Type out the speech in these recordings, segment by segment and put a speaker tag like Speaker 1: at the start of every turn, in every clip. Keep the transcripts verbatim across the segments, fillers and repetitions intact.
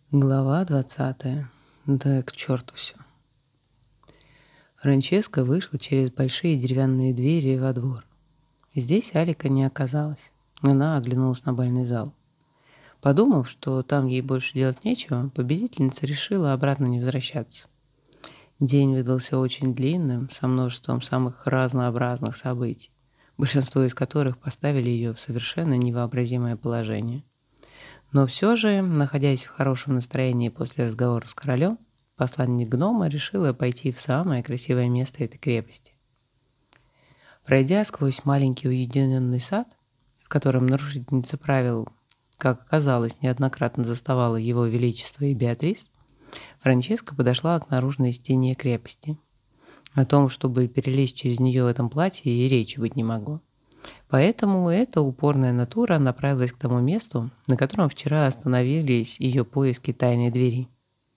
Speaker 1: Глава двадцатая. Да к черту все. Франческа вышла через большие деревянные двери во двор. Здесь Алика не оказалось. Она оглянулась на бальный зал. Подумав, что там ей больше делать нечего, победительница решила обратно не возвращаться. День выдался очень длинным, со множеством самых разнообразных событий, большинство из которых поставили ее в совершенно невообразимое положение. Но все же, находясь в хорошем настроении после разговора с королем, посланник гнома решила пойти в самое красивое место этой крепости. Пройдя сквозь маленький уединенный сад, в котором нарушительница правил, как оказалось, неоднократно заставала его величество и Беатрис, Франческа подошла к наружной стене крепости. О том, чтобы перелезть через нее в этом платье, и речи быть не могло. Поэтому эта упорная натура направилась к тому месту, на котором вчера остановились ее поиски тайной двери.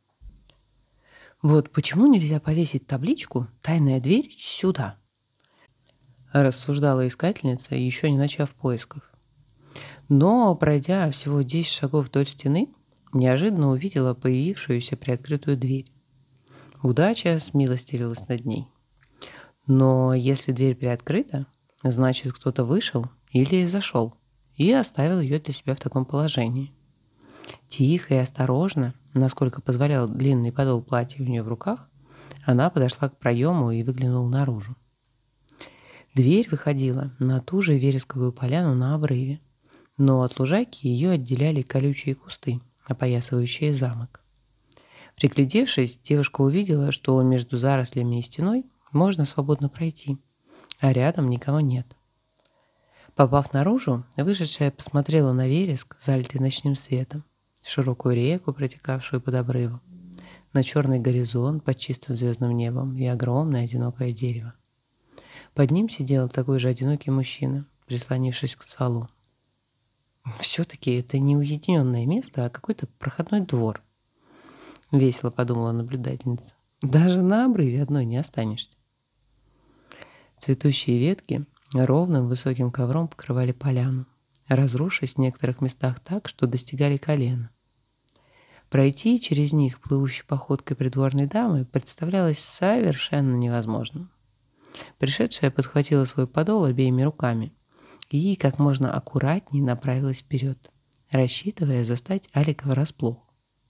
Speaker 1: «Вот почему нельзя повесить табличку «Тайная дверь сюда»?» рассуждала искательница, еще не начав поисков. Но, пройдя всего десять шагов вдоль стены, неожиданно увидела появившуюся приоткрытую дверь. Удача смилостивилась над ней. Но если дверь приоткрыта, значит, кто-то вышел или зашел и оставил ее для себя в таком положении. Тихо и осторожно, насколько позволял длинный подол платья у нее в руках, она подошла к проему и выглянула наружу. Дверь выходила на ту же вересковую поляну на обрыве, но от лужайки ее отделяли колючие кусты, опоясывающие замок. Приглядевшись, девушка увидела, что между зарослями и стеной можно свободно пройти, а рядом никого нет. Попав наружу, вышедшая посмотрела на вереск, залитый ночным светом, широкую реку, протекавшую под обрывом, на черный горизонт под чистым звездным небом и огромное одинокое дерево. Под ним сидел такой же одинокий мужчина, прислонившись к стволу. «Все-таки это не уединенное место, а какой-то проходной двор», — весело подумала наблюдательница. «Даже на обрыве одной не останешься». Цветущие ветки ровным высоким ковром покрывали поляну, разрушившись в некоторых местах так, что достигали колена. Пройти через них плывущей походкой придворной дамы представлялось совершенно невозможным. Пришедшая подхватила свой подол обеими руками и как можно аккуратнее направилась вперед, рассчитывая застать Алика врасплох.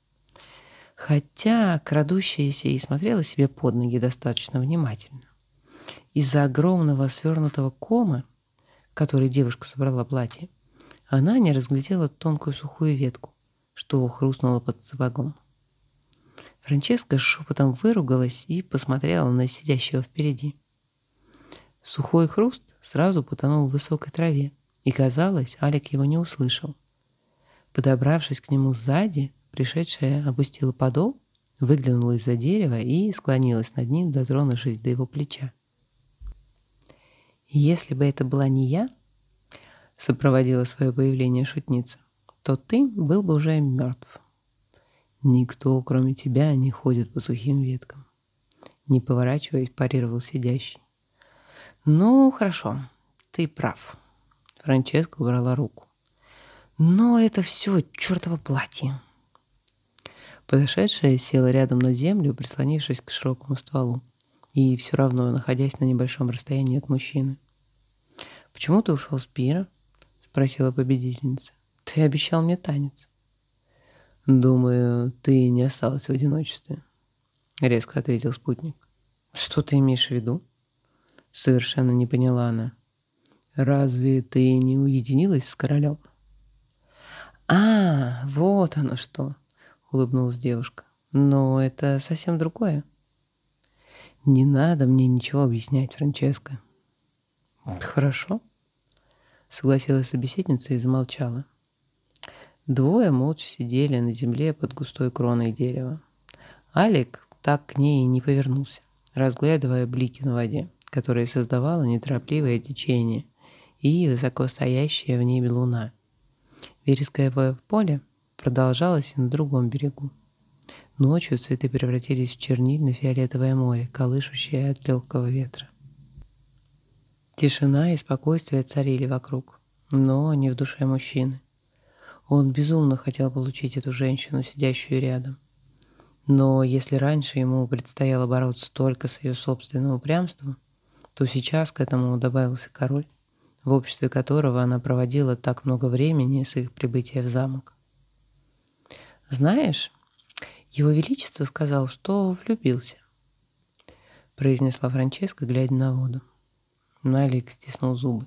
Speaker 1: Хотя крадущаяся и смотрела себе под ноги достаточно внимательно. Из-за огромного свернутого кома, который девушка собрала платье, она не разглядела тонкую сухую ветку, что хрустнуло под сапогом. Франческа шепотом выругалась и посмотрела на сидящего впереди. Сухой хруст сразу потонул в высокой траве, и, казалось, Алик его не услышал. Подобравшись к нему сзади, пришедшая опустила подол, выглянула из-за дерева и склонилась над ним, дотронувшись до его плеча. «Если бы это была не я, — сопроводила свое появление шутница, — то ты был бы уже мертв. Никто, кроме тебя, не ходит по сухим веткам», — не поворачиваясь, парировал сидящий. «Ну, хорошо, ты прав». Франческа убрала руку. «Но это все чертово платье». Подошедшая села рядом на землю, прислонившись к широкому стволу, и все равно находясь на небольшом расстоянии от мужчины. «Почему ты ушел с пира?» — спросила победительница. «Ты обещал мне танец». «Думаю, ты не осталась в одиночестве», — резко ответил спутник. «Что ты имеешь в виду?» Совершенно не поняла она. «Разве ты не уединилась с королем?» «А, вот оно что!» — улыбнулась девушка. «Но это совсем другое». «Не надо мне ничего объяснять, Франческа». «Хорошо», — согласилась собеседница и замолчала. Двое молча сидели на земле под густой кроной дерева. Алик так к ней и не повернулся, разглядывая блики на воде, которые создавало неторопливое течение и высоко стоящая в небе луна. Вересковое поле продолжалось и на другом берегу. Ночью цветы превратились в чернильно-фиолетовое море, колышущее от легкого ветра. Тишина и спокойствие царили вокруг, но не в душе мужчины. Он безумно хотел получить эту женщину, сидящую рядом. Но если раньше ему предстояло бороться только с ее собственным упрямством, то сейчас к этому добавился король, в обществе которого она проводила так много времени с их прибытия в замок. «Знаешь, его Величество сказал, что влюбился», — произнесла Франческа, глядя на воду. Алик стиснул зубы.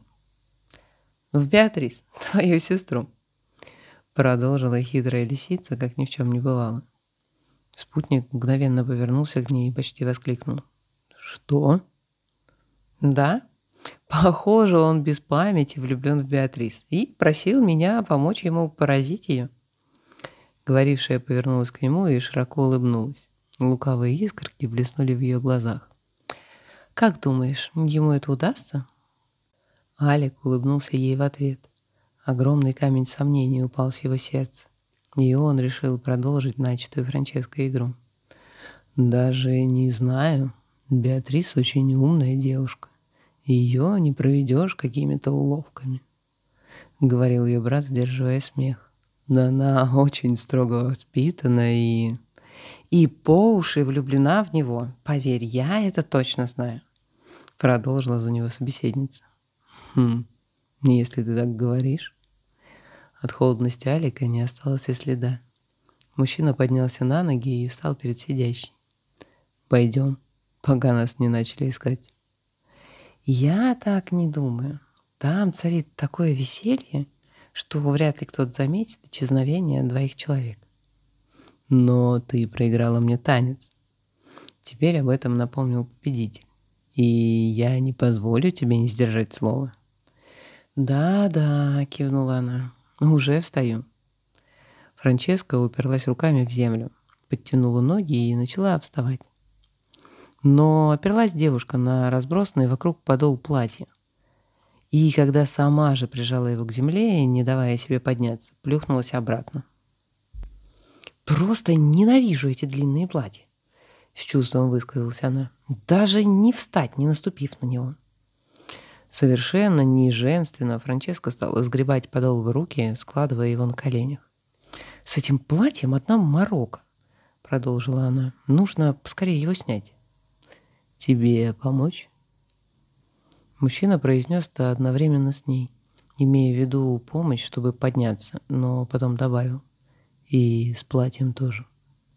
Speaker 1: «В Беатрис, твою сестру», — продолжила хитрая лисица, как ни в чем не бывало. Спутник мгновенно повернулся к ней и почти воскликнул. «Что?» «Да, похоже, он без памяти влюблен в Беатрис и просил меня помочь ему поразить ее». Говорившая повернулась к нему и широко улыбнулась. Лукавые искорки блеснули в ее глазах. «Как думаешь, ему это удастся?» Алик улыбнулся ей в ответ. Огромный камень сомнений упал с его сердца, и он решил продолжить начатую Франческой игру. «Даже не знаю. Беатрис очень умная девушка. Ее не проведешь какими-то уловками», — говорил ее брат, сдерживая смех. «Да она очень строго воспитана и... и по уши влюблена в него. Поверь, я это точно знаю», — продолжила за него собеседница. «Хм, если ты так говоришь». От холодности Алика не осталось и следа. Мужчина поднялся на ноги и встал перед сидящей. «Пойдем, пока нас не начали искать». «Я так не думаю. Там царит такое веселье, что вряд ли кто-то заметит исчезновение двоих человек». «Но ты проиграла мне танец». Теперь об этом напомнил победитель. «И я не позволю тебе не сдержать слова». «Да-да», — кивнула она, — «уже встаю». Франческа уперлась руками в землю, подтянула ноги и начала вставать. Но оперлась девушка на разбросанный вокруг подол платья. И когда сама же прижала его к земле, не давая себе подняться, плюхнулась обратно. «Просто ненавижу эти длинные платья», — с чувством высказалась она. «Даже не встать, не наступив на него». Совершенно неженственно Франческа стала сгребать подол в руки, складывая его на коленях. «С этим платьем одна морока», — продолжила она. «Нужно поскорее его снять». «Тебе помочь?» Мужчина произнес это одновременно с ней, имея в виду помощь, чтобы подняться, но потом добавил: «И с платьем тоже».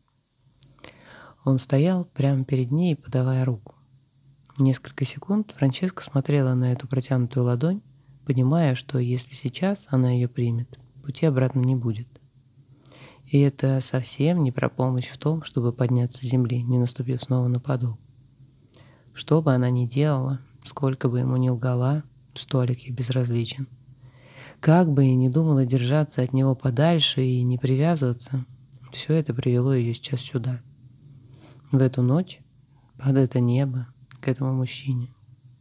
Speaker 1: Он стоял прямо перед ней, подавая руку. Несколько секунд Франческа смотрела на эту протянутую ладонь, понимая, что если сейчас она ее примет, пути обратно не будет. И это совсем не про помощь в том, чтобы подняться с земли, не наступив снова на подол. Что бы она ни делала, сколько бы ему ни лгала, что Алик ей безразличен, как бы и ни думала держаться от него подальше и не привязываться, все это привело ее сейчас сюда, в эту ночь, под это небо, к этому мужчине.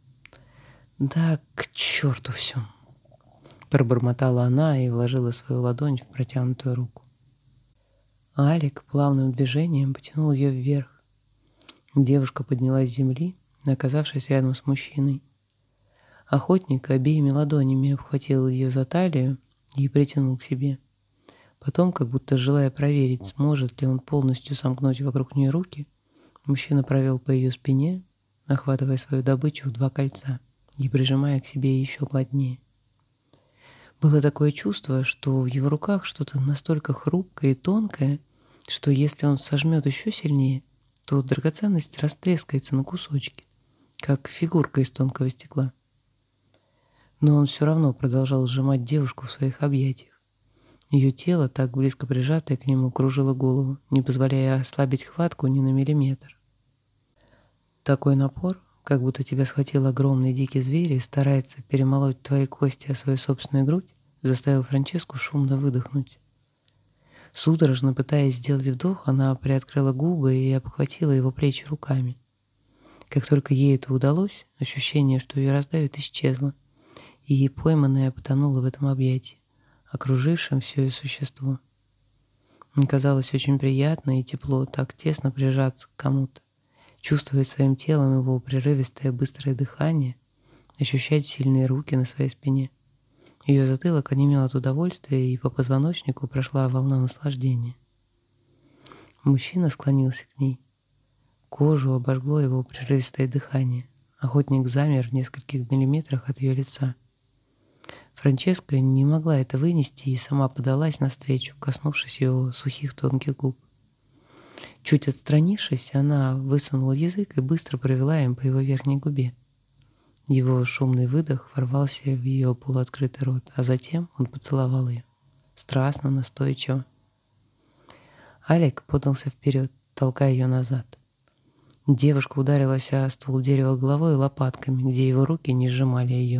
Speaker 1: «Да к черту все!» — пробормотала она и вложила свою ладонь в протянутую руку. Алик плавным движением потянул ее вверх. Девушка поднялась с земли, оказавшись рядом с мужчиной. Охотник обеими ладонями обхватил ее за талию и притянул к себе. Потом, как будто желая проверить, сможет ли он полностью сомкнуть вокруг нее руки, мужчина провел по ее спине, охватывая свою добычу в два кольца и прижимая к себе еще плотнее. Было такое чувство, что в его руках что-то настолько хрупкое и тонкое, что если он сожмет еще сильнее, то драгоценность растрескается на кусочки, как фигурка из тонкого стекла. Но он все равно продолжал сжимать девушку в своих объятиях. Ее тело, так близко прижатое к нему, кружило голову, не позволяя ослабить хватку ни на миллиметр. Такой напор, как будто тебя схватил огромный дикий зверь и старается перемолоть твои кости о свою собственную грудь, заставил Франческу шумно выдохнуть. Судорожно пытаясь сделать вдох, она приоткрыла губы и обхватила его плечи руками. Как только ей это удалось, ощущение, что ее раздавит, исчезло, и пойманная потонула в этом объятии, окружившем все ее существо. Казалось очень приятно и тепло так тесно прижаться к кому-то, чувствовать своим телом его прерывистое быстрое дыхание, ощущать сильные руки на своей спине. Ее затылок онемел от удовольствия, и по позвоночнику прошла волна наслаждения. Мужчина склонился к ней. Кожу обожгло его прерывистое дыхание. Охотник замер в нескольких миллиметрах от ее лица. Франческа не могла это вынести и сама подалась навстречу, коснувшись его сухих тонких губ. Чуть отстранившись, она высунула язык и быстро провела им по его верхней губе. Его шумный выдох ворвался в ее полуоткрытый рот, а затем он поцеловал ее. Страстно, настойчиво. Алик подался вперед, толкая ее назад. Девушка ударилась о ствол дерева головой и лопатками, где его руки не сжимали ее,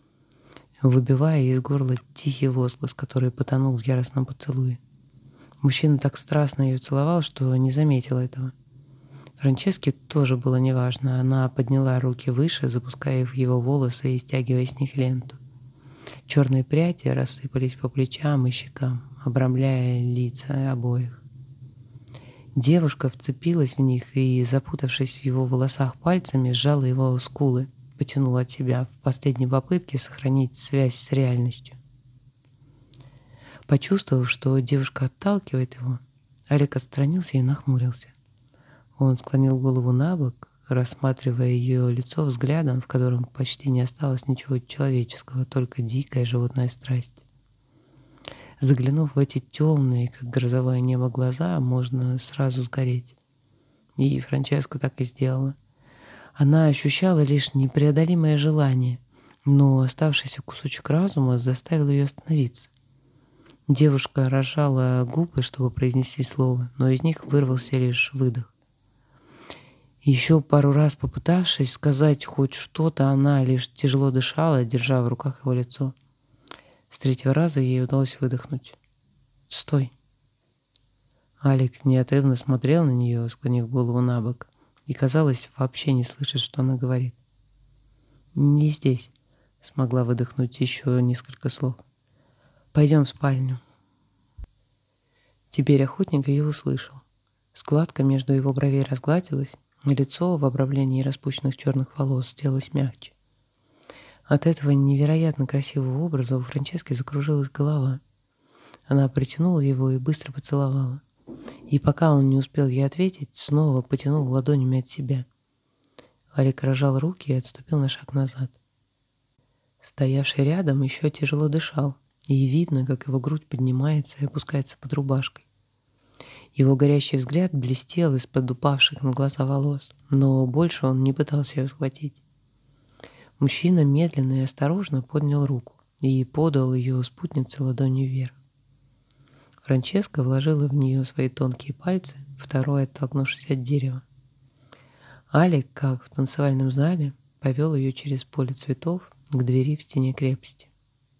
Speaker 1: выбивая из горла тихий возглас, который потонул в яростном поцелуе. Мужчина так страстно ее целовал, что не заметил этого. Франческе тоже было неважно. Она подняла руки выше, запуская их в его волосы и стягивая с них ленту. Черные пряди рассыпались по плечам и щекам, обрамляя лица обоих. Девушка вцепилась в них и, запутавшись в его волосах пальцами, сжала его скулы, потянула от себя в последней попытке сохранить связь с реальностью. Почувствовав, что девушка отталкивает его, Алик отстранился и нахмурился. Он склонил голову на бок, рассматривая ее лицо взглядом, в котором почти не осталось ничего человеческого, только дикая животная страсть. Заглянув в эти темные, как грозовое небо, глаза, можно сразу сгореть. И Франческа так и сделала. Она ощущала лишь непреодолимое желание, но оставшийся кусочек разума заставил ее остановиться. Девушка разжала губы, чтобы произнести слово, но из них вырвался лишь выдох. Еще пару раз попытавшись сказать хоть что-то, она лишь тяжело дышала, держа в руках его лицо. С третьего раза ей удалось выдохнуть. «Стой!» Алик неотрывно смотрел на нее, склонив голову на бок, и, казалось, вообще не слышит, что она говорит. «Не здесь», — смогла выдохнуть еще несколько слов. «Пойдем в спальню». Теперь охотник ее услышал. Складка между его бровей разгладилась, лицо в обрамлении распущенных черных волос сделалось мягче. От этого невероятно красивого образа у Франчески закружилась голова. Она притянула его и быстро поцеловала. И пока он не успел ей ответить, снова потянул ладонями от себя. Алик разжал руки и отступил на шаг назад. Стоявший рядом еще тяжело дышал, и видно, как его грудь поднимается и опускается под рубашкой. Его горящий взгляд блестел из-под упавших на глаза волос, но больше он не пытался ее схватить. Мужчина медленно и осторожно поднял руку и подал ее спутнице ладонью вверх. Франческа вложила в нее свои тонкие пальцы, второй оттолкнувшись от дерева. Алик, как в танцевальном зале, повел ее через поле цветов к двери в стене крепости.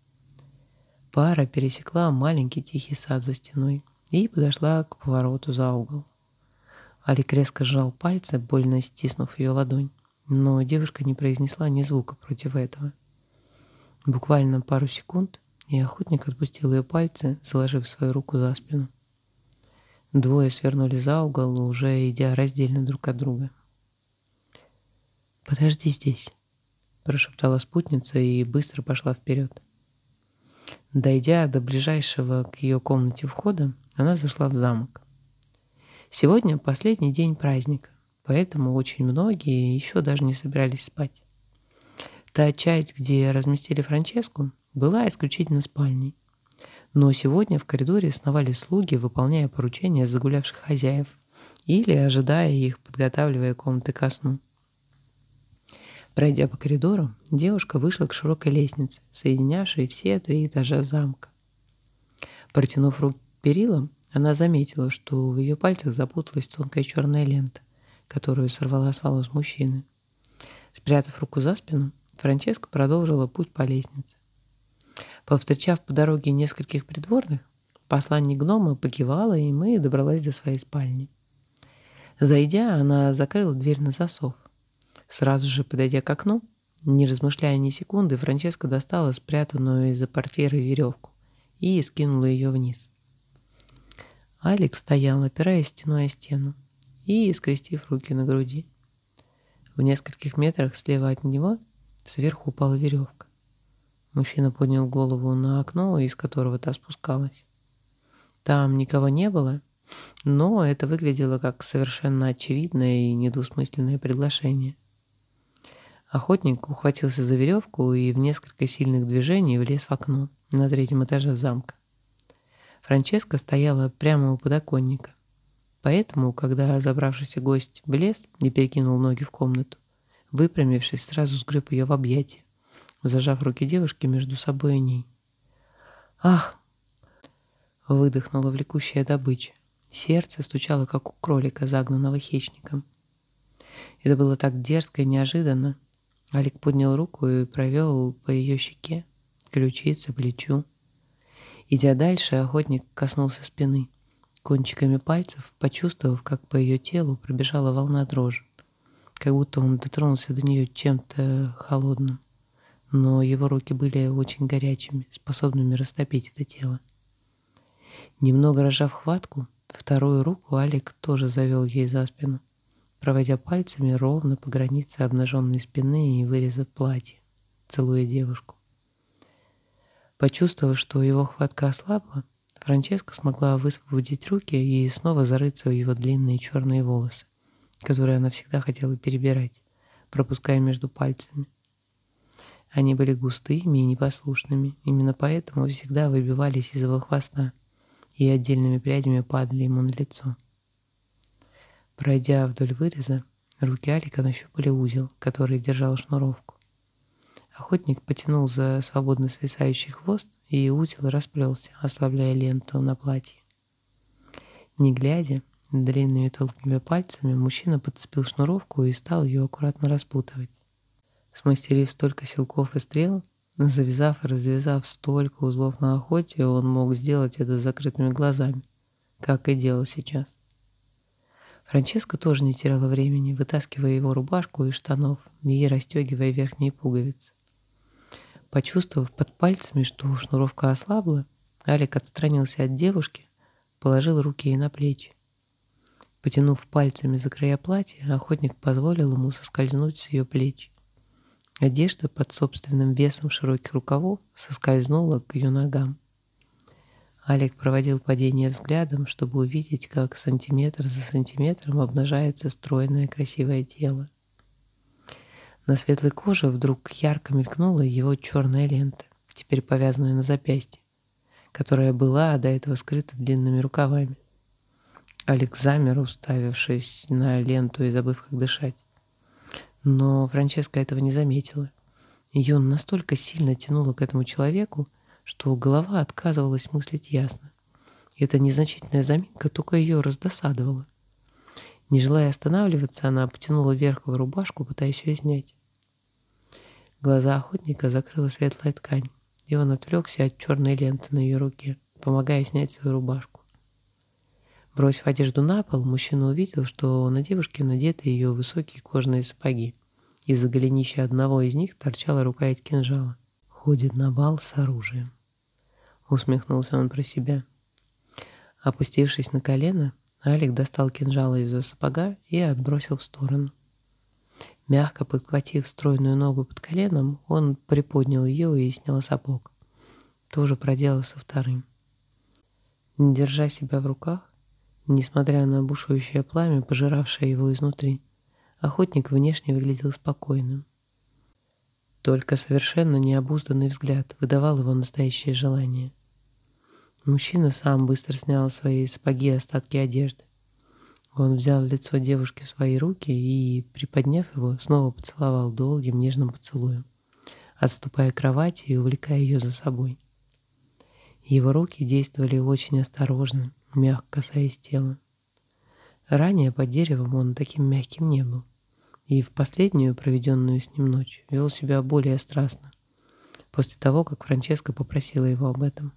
Speaker 1: Пара пересекла маленький тихий сад за стеной и подошла к повороту за угол. Алик резко сжал пальцы, больно стиснув ее ладонь, но девушка не произнесла ни звука против этого. Буквально пару секунд, и охотник отпустил ее пальцы, заложив свою руку за спину. Двое свернули за угол, уже идя раздельно друг от друга. «Подожди здесь», — прошептала спутница и быстро пошла вперед. Дойдя до ближайшего к ее комнате входа, она зашла в замок. Сегодня последний день праздника, поэтому очень многие еще даже не собирались спать. Та часть, где разместили Франческу, была исключительно спальней. Но сегодня в коридоре сновали слуги, выполняя поручения загулявших хозяев или ожидая их, подготавливая комнаты ко сну. Пройдя по коридору, девушка вышла к широкой лестнице, соединявшей все три этажа замка. Протянув руку к перилам, она заметила, что в ее пальцах запуталась тонкая черная лента, которую сорвала с волос мужчины. Спрятав руку за спину, Франческа продолжила путь по лестнице. Повстречав по дороге нескольких придворных, посланник гнома покивала им и добралась до своей спальни. Зайдя, она закрыла дверь на засов. Сразу же, подойдя к окну, не размышляя ни секунды, Франческа достала спрятанную из-за портьеры веревку и скинула ее вниз. Алик стоял, опираясь стеной о стену и скрестив руки на груди. В нескольких метрах слева от него сверху упала веревка. Мужчина поднял голову на окно, из которого та спускалась. Там никого не было, но это выглядело как совершенно очевидное и недвусмысленное приглашение. Охотник ухватился за веревку и в несколько сильных движений влез в окно на третьем этаже замка. Франческа стояла прямо у подоконника, поэтому, когда забравшийся гость влез и перекинул ноги в комнату, выпрямившись, сразу сгреб ее в объятия, зажав руки девушки между собой и ней. «Ах!» — выдохнула влекущая добыча. Сердце стучало, как у кролика, загнанного хищником. Это было так дерзко и неожиданно. Алик поднял руку и провел по ее щеке, ключице, плечу. Идя дальше, охотник коснулся спины, кончиками пальцев, почувствовав, как по ее телу пробежала волна дрожи, как будто он дотронулся до нее чем-то холодным. Но его руки были очень горячими, способными растопить это тело. Немного разжав хватку, вторую руку Алик тоже завел ей за спину, проводя пальцами ровно по границе обнаженной спины и выреза платья, целуя девушку. Почувствовав, что его хватка ослабла, Франческа смогла высвободить руки и снова зарыться в его длинные черные волосы, которые она всегда хотела перебирать, пропуская между пальцами. Они были густыми и непослушными, именно поэтому всегда выбивались из его хвоста и отдельными прядями падали ему на лицо. Пройдя вдоль выреза, руки Алика нащупали узел, который держал шнуровку. Охотник потянул за свободно свисающий хвост, и узел расплелся, ослабляя ленту на платье. Не глядя, длинными толстыми пальцами мужчина подцепил шнуровку и стал ее аккуратно распутывать. Смастерив столько силков и стрел, завязав и развязав столько узлов на охоте, он мог сделать это с закрытыми глазами, как и делал сейчас. Франческа тоже не теряла времени, вытаскивая его рубашку из штанов и расстегивая верхние пуговицы. Почувствовав под пальцами, что шнуровка ослабла, Алик отстранился от девушки, положил руки ей на плечи. Потянув пальцами за края платья, охотник позволил ему соскользнуть с ее плеч. Одежда под собственным весом широких рукавов соскользнула к ее ногам. Алик проводил падение взглядом, чтобы увидеть, как сантиметр за сантиметром обнажается стройное красивое тело. На светлой коже вдруг ярко мелькнула его черная лента, теперь повязанная на запястье, которая была до этого скрыта длинными рукавами. Алик замер, уставившись на ленту и забыв, как дышать. Но Франческа этого не заметила. Ее настолько сильно тянуло к этому человеку, что голова отказывалась мыслить ясно. И эта незначительная заминка только ее раздосадовала. Не желая останавливаться, она потянула вверх его рубашку, пытаясь ее снять. Глаза охотника закрыла светлая ткань, и он отвлекся от черной ленты на ее руке, помогая снять свою рубашку. Бросив одежду на пол, мужчина увидел, что на девушке надеты ее высокие кожаные сапоги. Из-за голенища одного из них торчала рукоять кинжала. «Ходит на бал с оружием», — усмехнулся он про себя. Опустившись на колено, Алик достал кинжал из-за сапога и отбросил в сторону. Мягко подхватив стройную ногу под коленом, он приподнял ее и снял сапог. Тоже проделал со вторым. Не держа себя в руках, несмотря на бушующее пламя, пожиравшее его изнутри, охотник внешне выглядел спокойным. Только совершенно необузданный взгляд выдавал его настоящее желание. Мужчина сам быстро снял свои сапоги и остатки одежды. Он взял лицо девушки в свои руки и, приподняв его, снова поцеловал долгим нежным поцелуем, отступая к кровати и увлекая ее за собой. Его руки действовали очень осторожно, мягко касаясь тела. Ранее под деревом он таким мягким не был, и в последнюю, проведенную с ним ночь, вел себя более страстно, после того, как Франческа попросила его об этом.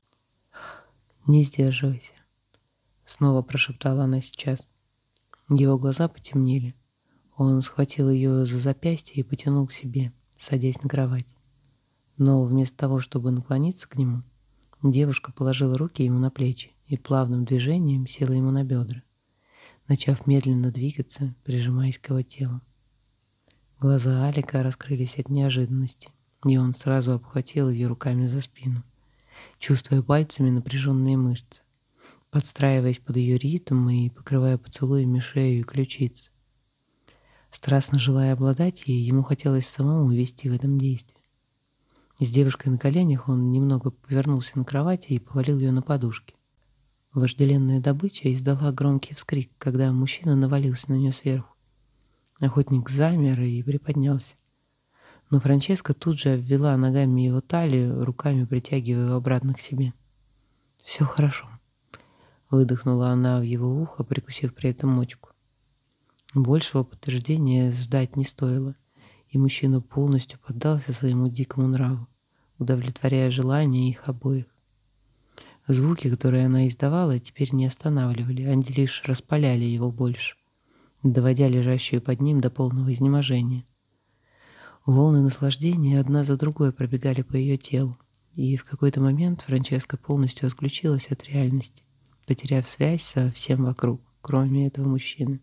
Speaker 1: «Не сдерживайся», — снова прошептала она сейчас. Его глаза потемнели. Он схватил ее за запястье и потянул к себе, садясь на кровать. Но вместо того, чтобы наклониться к нему, девушка положила руки ему на плечи и плавным движением села ему на бедра, начав медленно двигаться, прижимаясь к его телу. Глаза Алика раскрылись от неожиданности, и он сразу обхватил ее руками за спину, чувствуя пальцами напряженные мышцы, подстраиваясь под ее ритм и покрывая поцелуями шею и ключицы. Страстно желая обладать ей, ему хотелось самому вести в этом действии. С девушкой на коленях он немного повернулся на кровати и повалил ее на подушки. Вожделенная добыча издала громкий вскрик, когда мужчина навалился на нее сверху. Охотник замер и приподнялся. Но Франческа тут же обвела ногами его талию, руками притягивая его обратно к себе. «Все хорошо», — выдохнула она в его ухо, прикусив при этом мочку. Большего подтверждения ждать не стоило, и мужчина полностью поддался своему дикому нраву, удовлетворяя желания их обоих. Звуки, которые она издавала, теперь не останавливали, они лишь распаляли его больше, доводя лежащую под ним до полного изнеможения. Волны наслаждения одна за другой пробегали по ее телу, и в какой-то момент Франческа полностью отключилась от реальности, потеряв связь со всем вокруг, кроме этого мужчины.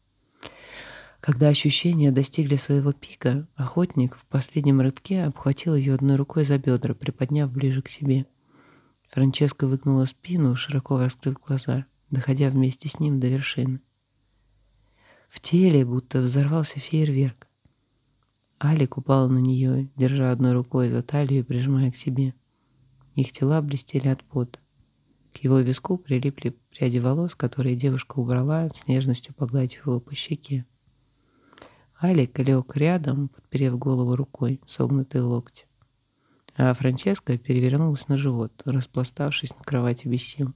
Speaker 1: Когда ощущения достигли своего пика, охотник в последнем рывке обхватил ее одной рукой за бедра, приподняв ближе к себе. Франческа выгнула спину, широко раскрыв глаза, доходя вместе с ним до вершины. В теле будто взорвался фейерверк. Алик упал на нее, держа одной рукой за талию и прижимая к себе. Их тела блестели от пота. К его виску прилипли пряди волос, которые девушка убрала, с нежностью погладив его по щеке. Алик лег рядом, подперев голову рукой, согнутой в локте. А Франческа перевернулась на живот, распластавшись на кровати без сил.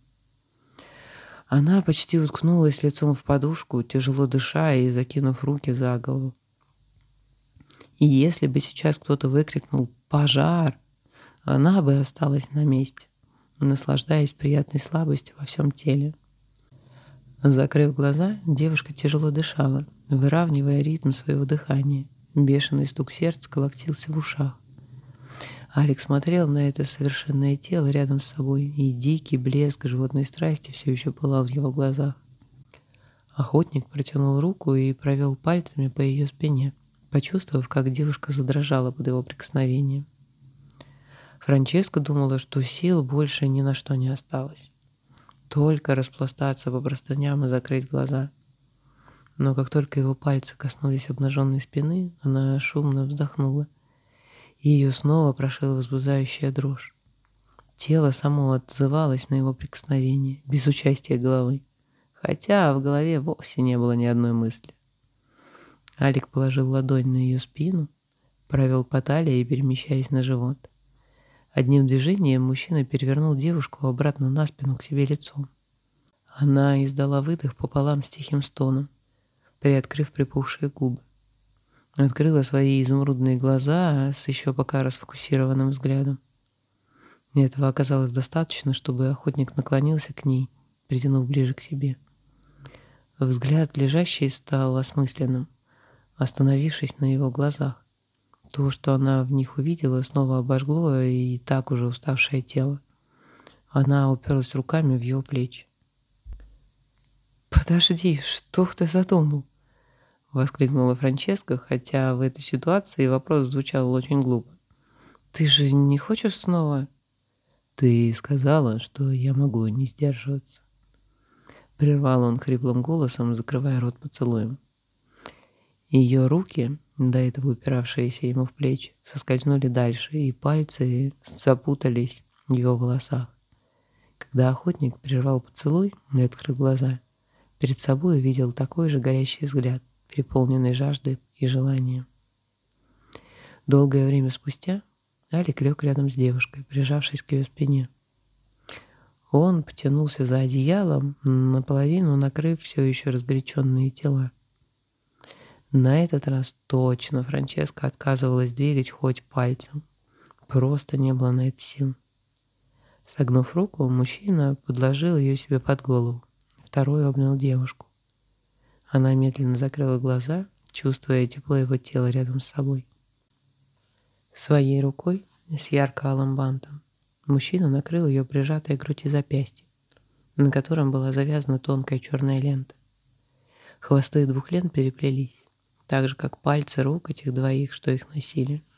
Speaker 1: Она почти уткнулась лицом в подушку, тяжело дыша и закинув руки за голову. И если бы сейчас кто-то выкрикнул «Пожар!», она бы осталась на месте, наслаждаясь приятной слабостью во всем теле. Закрыв глаза, девушка тяжело дышала, выравнивая ритм своего дыхания. Бешеный стук сердца колотился в ушах. Алик смотрел на это совершенное тело рядом с собой, и дикий блеск животной страсти все еще пылал в его глазах. Охотник протянул руку и провел пальцами по ее спине, почувствовав, как девушка задрожала под его прикосновением. Франческа думала, что сил больше ни на что не осталось. Только распластаться по простыням и закрыть глаза. Но как только его пальцы коснулись обнаженной спины, она шумно вздохнула, и ее снова прошила возбуждающая дрожь. Тело само отзывалось на его прикосновение, без участия головы, хотя в голове вовсе не было ни одной мысли. Алик положил ладонь на ее спину, провел по талии, перемещаясь на живот. Одним движением мужчина перевернул девушку обратно на спину к себе лицом. Она издала выдох пополам с тихим стоном, приоткрыв припухшие губы. Открыла свои изумрудные глаза с еще пока расфокусированным взглядом. И этого оказалось достаточно, чтобы охотник наклонился к ней, притянув ближе к себе. Взгляд лежащий стал осмысленным, остановившись на его глазах. То, что она в них увидела, снова обожгло и так уже уставшее тело. Она уперлась руками в его плечи. «Подожди, что ты задумал?» — воскликнула Франческа, хотя в этой ситуации вопрос звучал очень глупо. «Ты же не хочешь снова?» «Ты сказала, что я могу не сдерживаться». Прервал он хриплым голосом, закрывая рот поцелуем. Ее руки, до этого упиравшиеся ему в плечи, соскользнули дальше, и пальцы запутались в его волосах. Когда охотник прервал поцелуй и открыл глаза, перед собой увидел такой же горящий взгляд, переполненный жаждой и желанием. Долгое время спустя Алик лег рядом с девушкой, прижавшись к ее спине. Он потянулся за одеялом, наполовину накрыв все еще разгоряченные тела. На этот раз точно Франческа отказывалась двигать хоть пальцем. Просто не было на это сил. Согнув руку, мужчина подложил ее себе под голову. Второй обнял девушку. Она медленно закрыла глаза, чувствуя тепло его тела рядом с собой. Своей рукой с ярко-алым бантом мужчина накрыл ее прижатой к груди запястье, на котором была завязана тонкая черная лента. Хвосты двух лент переплелись, так же, как пальцы рук этих двоих, что их носили.